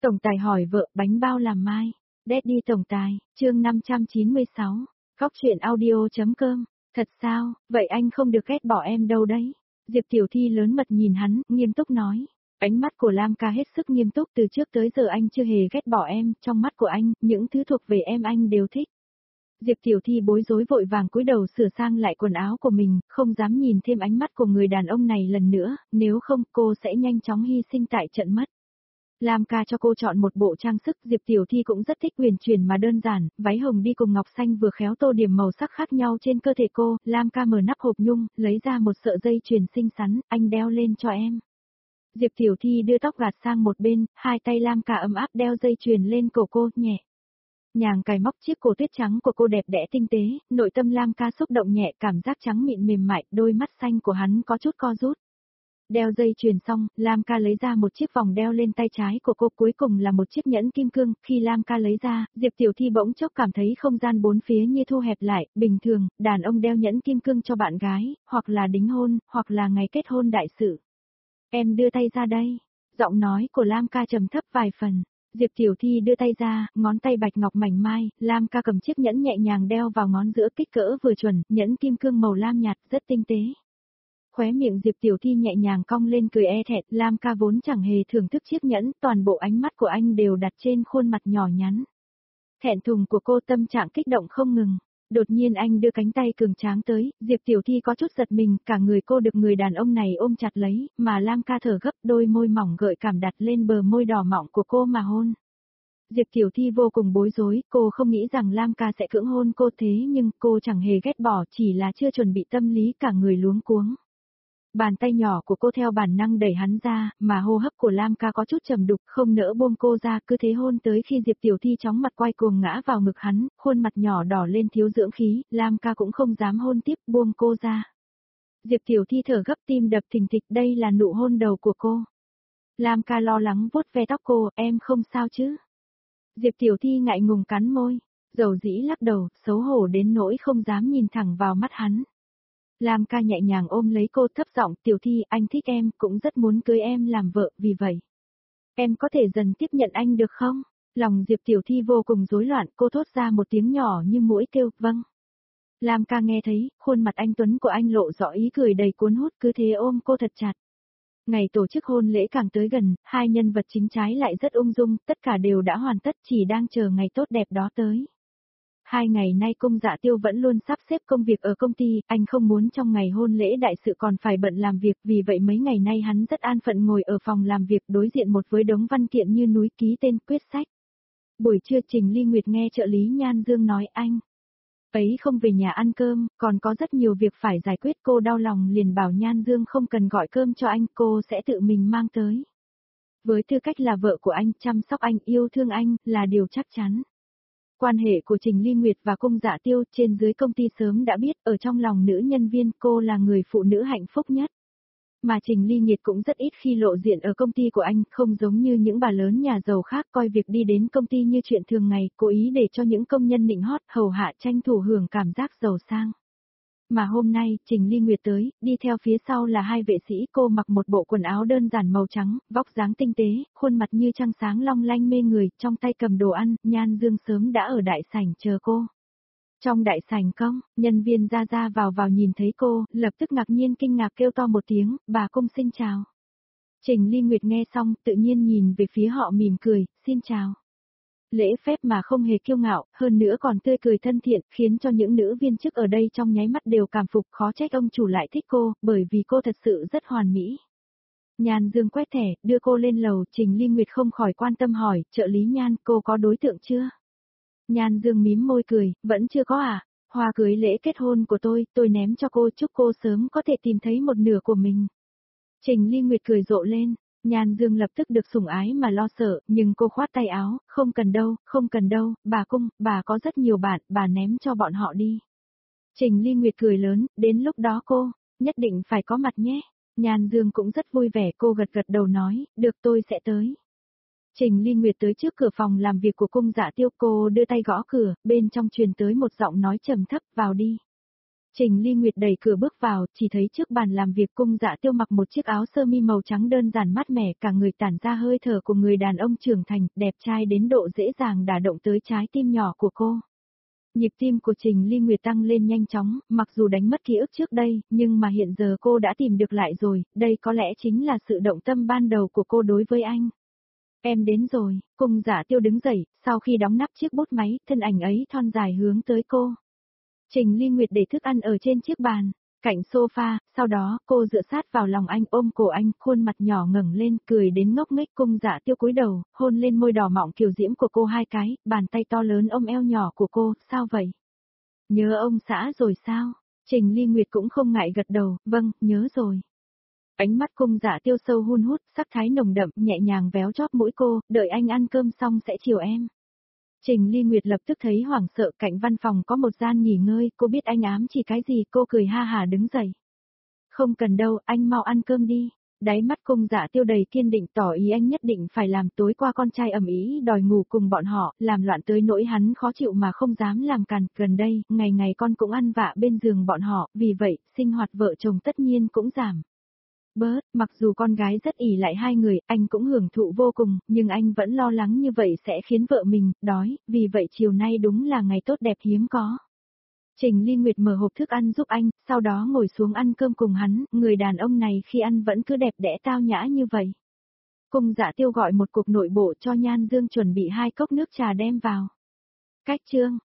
Tổng tài hỏi vợ bánh bao làm mai. Daddy tổng tài, chương 596. Góc truyện audio.com. Thật sao, vậy anh không được ghét bỏ em đâu đấy. Diệp Tiểu Thi lớn mật nhìn hắn, nghiêm túc nói. Ánh mắt của Lam ca hết sức nghiêm túc, từ trước tới giờ anh chưa hề ghét bỏ em, trong mắt của anh, những thứ thuộc về em anh đều thích. Diệp Tiểu Thi bối rối vội vàng cúi đầu sửa sang lại quần áo của mình, không dám nhìn thêm ánh mắt của người đàn ông này lần nữa, nếu không cô sẽ nhanh chóng hy sinh tại trận mất. Lam ca cho cô chọn một bộ trang sức, Diệp Tiểu Thi cũng rất thích huyền chuyển mà đơn giản, váy hồng đi cùng ngọc xanh vừa khéo tô điểm màu sắc khác nhau trên cơ thể cô, Lam ca mở nắp hộp nhung, lấy ra một sợi dây chuyền xinh xắn, anh đeo lên cho em. Diệp Tiểu Thi đưa tóc gạt sang một bên, hai tay Lam ca ấm áp đeo dây chuyền lên cổ cô, nhẹ nhàng cài móc chiếc cổ tuyết trắng của cô đẹp đẽ tinh tế, nội tâm Lam ca xúc động nhẹ, cảm giác trắng mịn mềm mại, đôi mắt xanh của hắn có chút co rút. Đeo dây chuyền xong, Lam ca lấy ra một chiếc vòng đeo lên tay trái của cô, cuối cùng là một chiếc nhẫn kim cương, khi Lam ca lấy ra, Diệp Tiểu Thi bỗng chốc cảm thấy không gian bốn phía như thu hẹp lại, bình thường, đàn ông đeo nhẫn kim cương cho bạn gái, hoặc là đính hôn, hoặc là ngày kết hôn đại sự. Em đưa tay ra đây, giọng nói của Lam ca trầm thấp vài phần. Diệp Tiểu Thi đưa tay ra, ngón tay bạch ngọc mảnh mai, Lam ca cầm chiếc nhẫn nhẹ nhàng đeo vào ngón giữa, kích cỡ vừa chuẩn, nhẫn kim cương màu lam nhạt, rất tinh tế. Khóe miệng Diệp Tiểu Thi nhẹ nhàng cong lên cười e thẹn, Lam ca vốn chẳng hề thưởng thức chiếc nhẫn, toàn bộ ánh mắt của anh đều đặt trên khuôn mặt nhỏ nhắn. Thẹn thùng của cô, tâm trạng kích động không ngừng. Đột nhiên anh đưa cánh tay cường tráng tới, Diệp Tiểu Thi có chút giật mình, cả người cô được người đàn ông này ôm chặt lấy, mà Lam ca thở gấp, đôi môi mỏng gợi cảm đặt lên bờ môi đỏ mọng của cô mà hôn. Diệp Tiểu Thi vô cùng bối rối, cô không nghĩ rằng Lam ca sẽ cưỡng hôn cô, thế nhưng cô chẳng hề ghét bỏ, chỉ là chưa chuẩn bị tâm lý, cả người luống cuống. Bàn tay nhỏ của cô theo bản năng đẩy hắn ra, mà hô hấp của Lam ca có chút trầm đục, không nỡ buông cô ra, cứ thế hôn tới khi Diệp Tiểu Thi chóng mặt quay cuồng ngã vào ngực hắn, khuôn mặt nhỏ đỏ lên thiếu dưỡng khí, Lam ca cũng không dám hôn tiếp, buông cô ra. Diệp Tiểu Thi thở gấp, tim đập thình thịch, đây là nụ hôn đầu của cô. Lam ca lo lắng vuốt ve tóc cô, em không sao chứ? Diệp Tiểu Thi ngại ngùng cắn môi, dầu dĩ lắc đầu, xấu hổ đến nỗi không dám nhìn thẳng vào mắt hắn. Lam ca nhẹ nhàng ôm lấy cô, thấp giọng, Tiểu Thi, anh thích em, cũng rất muốn cưới em làm vợ, vì vậy. Em có thể dần tiếp nhận anh được không? Lòng Diệp Tiểu Thi vô cùng rối loạn, cô thốt ra một tiếng nhỏ như mũi kêu, vâng. Lam ca nghe thấy, khuôn mặt anh tuấn của anh lộ rõ ý cười đầy cuốn hút, cứ thế ôm cô thật chặt. Ngày tổ chức hôn lễ càng tới gần, hai nhân vật chính trái lại rất ung dung, tất cả đều đã hoàn tất, chỉ đang chờ ngày tốt đẹp đó tới. 2 ngày nay Cung Dạ Tiêu vẫn luôn sắp xếp công việc ở công ty, anh không muốn trong ngày hôn lễ đại sự còn phải bận làm việc, vì vậy mấy ngày nay hắn rất an phận ngồi ở phòng làm việc đối diện một với đống văn kiện như núi, ký tên, quyết sách. Buổi trưa Trình Ly Nguyệt nghe trợ lý Nhan Dương nói anh ấy không về nhà ăn cơm, còn có rất nhiều việc phải giải quyết, cô đau lòng liền bảo Nhan Dương không cần gọi cơm cho anh, cô sẽ tự mình mang tới. Với tư cách là vợ của anh, chăm sóc anh, yêu thương anh, là điều chắc chắn. Quan hệ của Trình Ly Nguyệt và Cung Dạ Tiêu trên dưới công ty sớm đã biết, ở trong lòng nữ nhân viên cô là người phụ nữ hạnh phúc nhất. Mà Trình Ly Nguyệt cũng rất ít khi lộ diện ở công ty của anh, không giống như những bà lớn nhà giàu khác coi việc đi đến công ty như chuyện thường ngày, cố ý để cho những công nhân nịnh hót, hầu hạ tranh thủ hưởng cảm giác giàu sang. Mà hôm nay, Trình Ly Nguyệt tới, đi theo phía sau là hai vệ sĩ, cô mặc một bộ quần áo đơn giản màu trắng, vóc dáng tinh tế, khuôn mặt như trăng sáng long lanh mê người, trong tay cầm đồ ăn, Nhan Dương sớm đã ở đại sảnh chờ cô. Trong đại sảnh công, nhân viên ra ra vào nhìn thấy cô, lập tức ngạc nhiên kinh ngạc kêu to một tiếng, bà Cung xin chào. Trình Ly Nguyệt nghe xong, tự nhiên nhìn về phía họ mỉm cười, xin chào. Lễ phép mà không hề kiêu ngạo, hơn nữa còn tươi cười thân thiện, khiến cho những nữ viên chức ở đây trong nháy mắt đều cảm phục, khó trách ông chủ lại thích cô, bởi vì cô thật sự rất hoàn mỹ. Nhan Dương quét thẻ, đưa cô lên lầu, Trình Ly Nguyệt không khỏi quan tâm hỏi, trợ lý Nhan, cô có đối tượng chưa? Nhan Dương mím môi cười, vẫn chưa có à? Hoa cưới lễ kết hôn của tôi ném cho cô, chúc cô sớm có thể tìm thấy một nửa của mình. Trình Ly Nguyệt cười rộ lên. Nhan Dương lập tức được sủng ái mà lo sợ, nhưng cô khoát tay áo, không cần đâu, bà Cung, bà có rất nhiều bạn, bà ném cho bọn họ đi. Trình Ly Nguyệt cười lớn, đến lúc đó cô, nhất định phải có mặt nhé. Nhan Dương cũng rất vui vẻ, cô gật đầu nói, được tôi sẽ tới. Trình Ly Nguyệt tới trước cửa phòng làm việc của Cung Dạ Tiêu, cô đưa tay gõ cửa, bên trong truyền tới một giọng nói trầm thấp, vào đi. Trình Ly Nguyệt đẩy cửa bước vào, chỉ thấy trước bàn làm việc Cung Dạ Tiêu mặc một chiếc áo sơ mi màu trắng đơn giản mát mẻ, cả người tản ra hơi thở của người đàn ông trưởng thành, đẹp trai đến độ dễ dàng đả động tới trái tim nhỏ của cô. Nhịp tim của Trình Ly Nguyệt tăng lên nhanh chóng, mặc dù đánh mất ký ức trước đây, nhưng mà hiện giờ cô đã tìm được lại rồi, đây có lẽ chính là sự động tâm ban đầu của cô đối với anh. Em đến rồi, Cung Dạ Tiêu đứng dậy, sau khi đóng nắp chiếc bút máy, thân ảnh ấy thon dài hướng tới cô. Trình Ly Nguyệt để thức ăn ở trên chiếc bàn, cạnh sofa, sau đó cô dựa sát vào lòng anh ôm cổ anh, khuôn mặt nhỏ ngẩng lên, cười đến ngốc nghếch. Cung Dạ Tiêu cúi đầu, hôn lên môi đỏ mọng kiều diễm của cô hai cái, bàn tay to lớn ôm eo nhỏ của cô, sao vậy? Nhớ ông xã rồi sao? Trình Ly Nguyệt cũng không ngại gật đầu, vâng, nhớ rồi. Ánh mắt Cung Dạ Tiêu sâu hun hút, sắc thái nồng đậm, nhẹ nhàng véo chóp mũi cô, đợi anh ăn cơm xong sẽ chiều em. Trình Ly Nguyệt lập tức thấy hoảng sợ, cạnh văn phòng có một gian nghỉ ngơi, cô biết anh ám chỉ cái gì, cô cười ha hả đứng dậy. Không cần đâu, anh mau ăn cơm đi. Đáy mắt Cung Dạ Tiêu đầy kiên định tỏ ý anh nhất định phải làm. Tối qua con trai ầm ĩ đòi ngủ cùng bọn họ, làm loạn tới nỗi hắn khó chịu mà không dám làm càn. Gần đây, ngày ngày con cũng ăn vạ bên giường bọn họ, vì vậy, sinh hoạt vợ chồng tất nhiên cũng giảm. Bớt, mặc dù con gái rất ỷ lại hai người, anh cũng hưởng thụ vô cùng, nhưng anh vẫn lo lắng như vậy sẽ khiến vợ mình đói, vì vậy chiều nay đúng là ngày tốt đẹp hiếm có. Trình Ly Nguyệt mở hộp thức ăn giúp anh, sau đó ngồi xuống ăn cơm cùng hắn, người đàn ông này khi ăn vẫn cứ đẹp đẽ tao nhã như vậy. Cung Dạ Tiêu gọi một cuộc nội bộ cho Nhan Dương chuẩn bị 2 cốc nước trà đem vào. Cách chương